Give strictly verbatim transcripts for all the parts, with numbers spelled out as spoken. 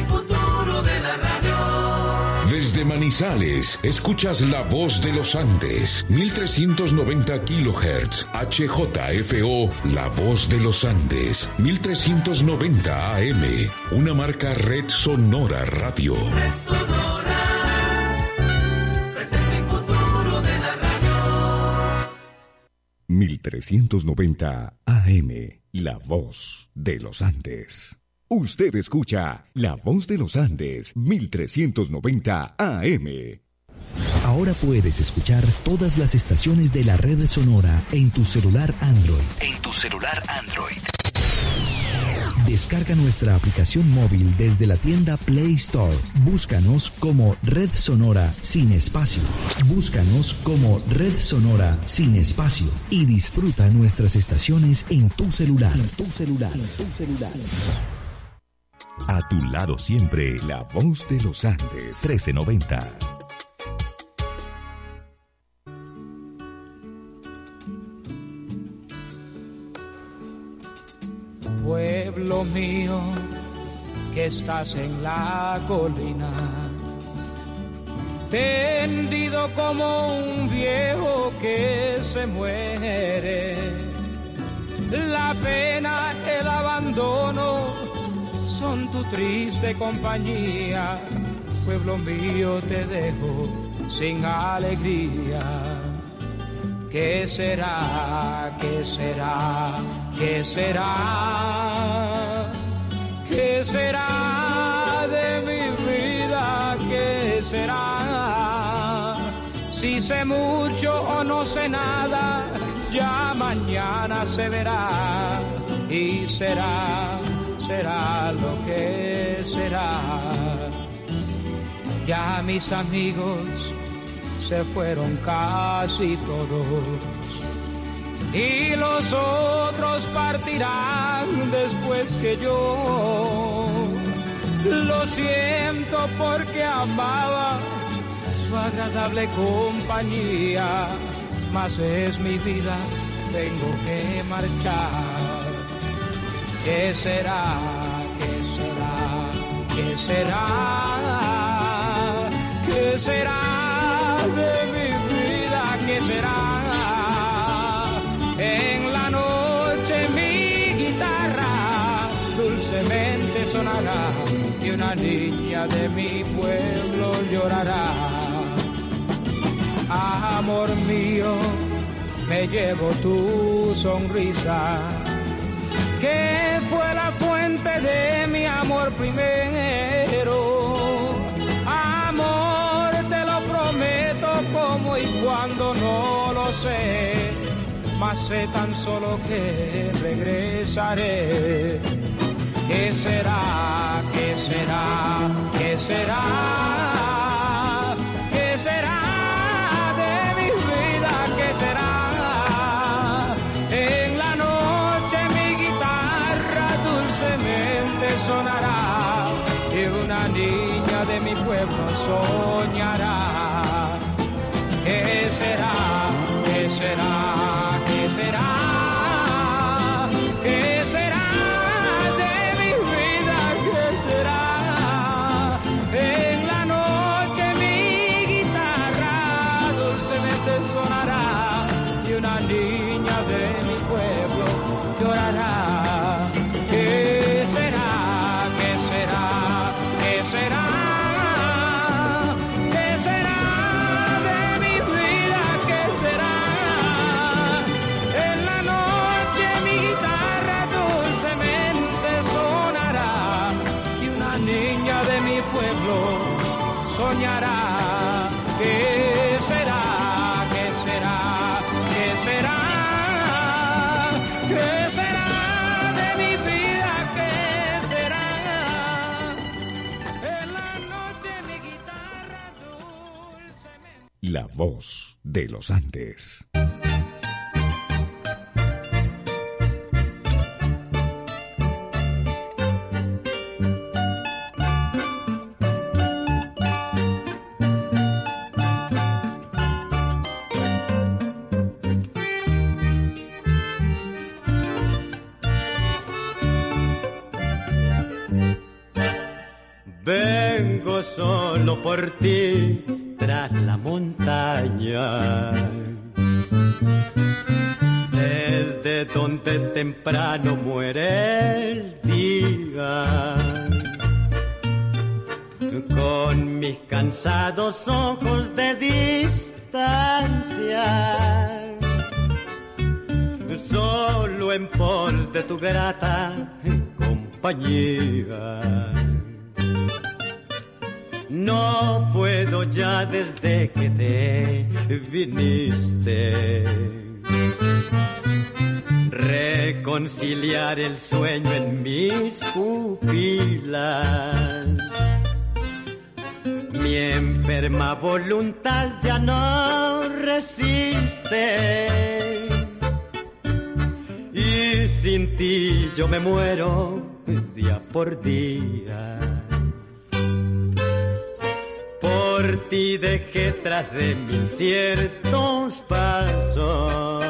el futuro de la radio. Desde Manizales, escuchas la voz de los Andes, mil trescientos noventa kilohertz, H J F O, la voz de los Andes, mil trescientos noventa A M, una marca Red Sonora Radio. Red Sonora, presente y futuro de la radio. mil trescientos noventa A M, la voz de los Andes. Usted escucha La Voz de los Andes, mil trescientos noventa A M. Ahora puedes escuchar todas las estaciones de la red sonora en tu celular Android. En tu celular Android. Descarga nuestra aplicación móvil desde la tienda Play Store. Búscanos como Red Sonora sin espacio. Búscanos como Red Sonora sin espacio y disfruta nuestras estaciones en tu celular. En tu celular. En tu celular. A tu lado siempre, La Voz de los Andes, trece noventa. Pueblo mío, que estás en la colina, tendido como un viejo que se muere. La pena, el abandono son tu triste compañía. Pueblo mío, te dejo sin alegría. ¿Qué será? ¿Qué será? ¿Qué será? ¿Qué será de mi vida? ¿Qué será? Si sé mucho o no sé nada, ya mañana se verá. Y será, será lo que será. Ya mis amigos se fueron casi todos y los otros partirán después que yo. Lo siento porque amaba su agradable compañía, mas es mi vida, tengo que marchar. ¿Qué será? ¿Qué será? ¿Qué será? ¿Qué será de mi vida? ¿Qué será? En la noche mi guitarra dulcemente sonará y una niña de mi pueblo llorará. Amor mío, me llevo tu sonrisa, que fue la fuente de mi amor primero. Amor, te lo prometo, como y cuando no lo sé, mas sé tan solo que regresaré. ¿Qué será? ¿Qué será? ¿Qué será? ¿Qué será de mi vida? ¿Qué será? En la noche mi guitarra dulcemente sonará y una niña de mi pueblo soñará. ¿Qué será? ¿Qué será? ¿Qué será? ¿Qué será de mi vida? ¿Qué será? En la noche mi guitarra dulcemente sonará y una niña de mi pueblo llorará. ¿Qué será? ¿Qué será? ¿Qué será? ¿Qué será de mi vida? ¿Qué será? En la noche mi guitarra dulcemente sonará y una niña de mi pueblo soñará. ¿Qué será? ¿Qué será? ¿Qué será? ¿Qué será de mi vida? ¿Qué será? En la noche mi guitarra dulcemente. La Voz de los Andes. vengo solo por ti tras la montaña, desde donde temprano muere el día. Con mis cansados ojos de distancia, solo en pos de tu grata compañía. No puedo ya desde que te viniste reconciliar el sueño en mis pupilas. Mi enferma voluntad ya no resiste y sin ti yo me muero día por día. Por ti dejé tras de mí inciertos pasos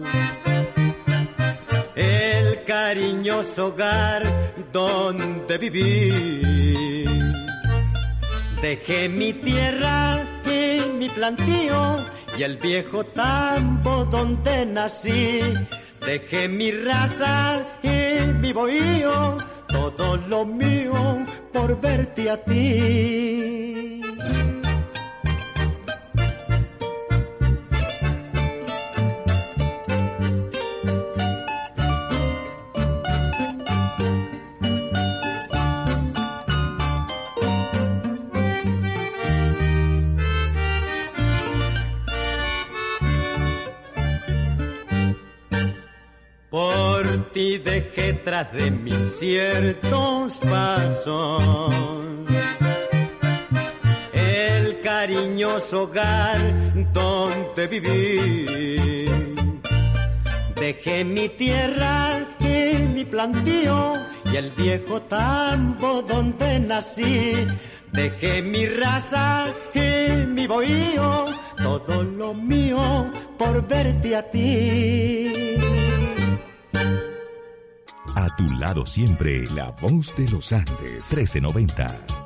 el cariñoso hogar donde viví. Dejé mi tierra y mi plantío y el viejo tambo donde nací. Dejé mi raza y mi bohío, todo lo mío por verte a ti. Por ti dejé tras de mí ciertos pasos el cariñoso hogar donde viví. Dejé mi tierra y mi plantío y el viejo tambo donde nací. Dejé mi raza y mi bohío, todo lo mío por verte a ti. A tu lado siempre, La Voz de los Andes, trece noventa.